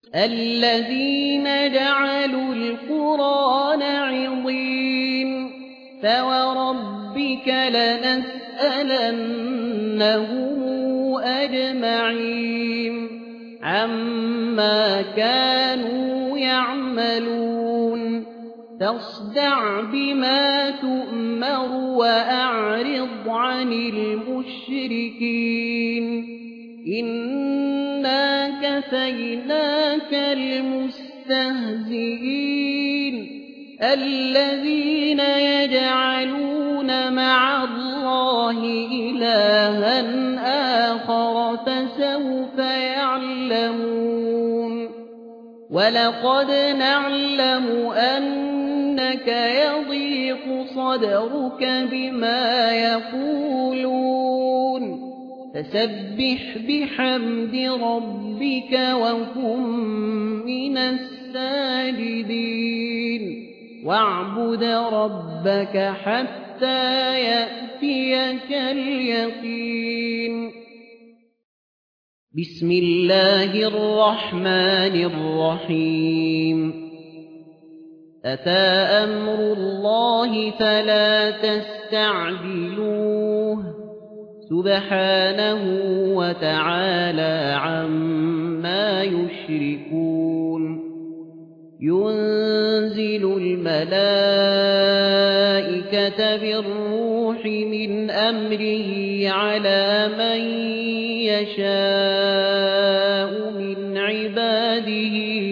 الذين جعلوا القرآن عضين فوربك لنسألنهم أجمعين عما كانوا يعملون فاصدع بما تؤمر وأعرض عن المشركين إنا كفيناك المستهزئين الذين يجعلون مع الله إلها آخر فسوف يعلمون ولقد نعلم أنك يضيق صدرك بما يقولون فسبح بحمد ربك وكن من الساجدين واعبد ربك حتى يأتيك اليقين بسم الله الرحمن الرحيم أتى أمر الله فلا تستعجلوه سبحانه وتعالى عما يشركون ينزل الملائكة بالروح من أمره على من يشاء من عباده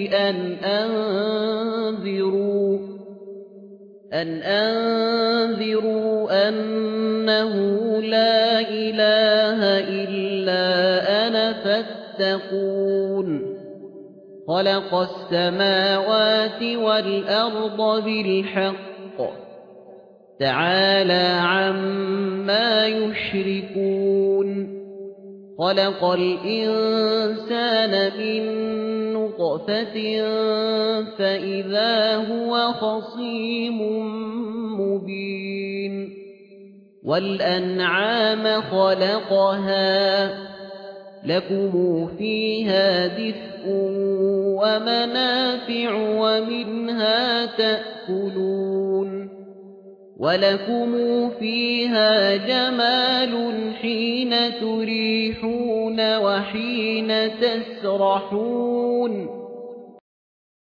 أن أنذروا أنه لا إله إلا أنا فاتقون خلق السماوات والأرض بالحق تعالى عما يشركون خلق الإنسان من نطفة فإذا هو خصيم مبين والأنعام خلقها لكم فيها دفء ومنافع ومنها تأكلون ولكم فيها جمال حين تريحون وحين تسرحون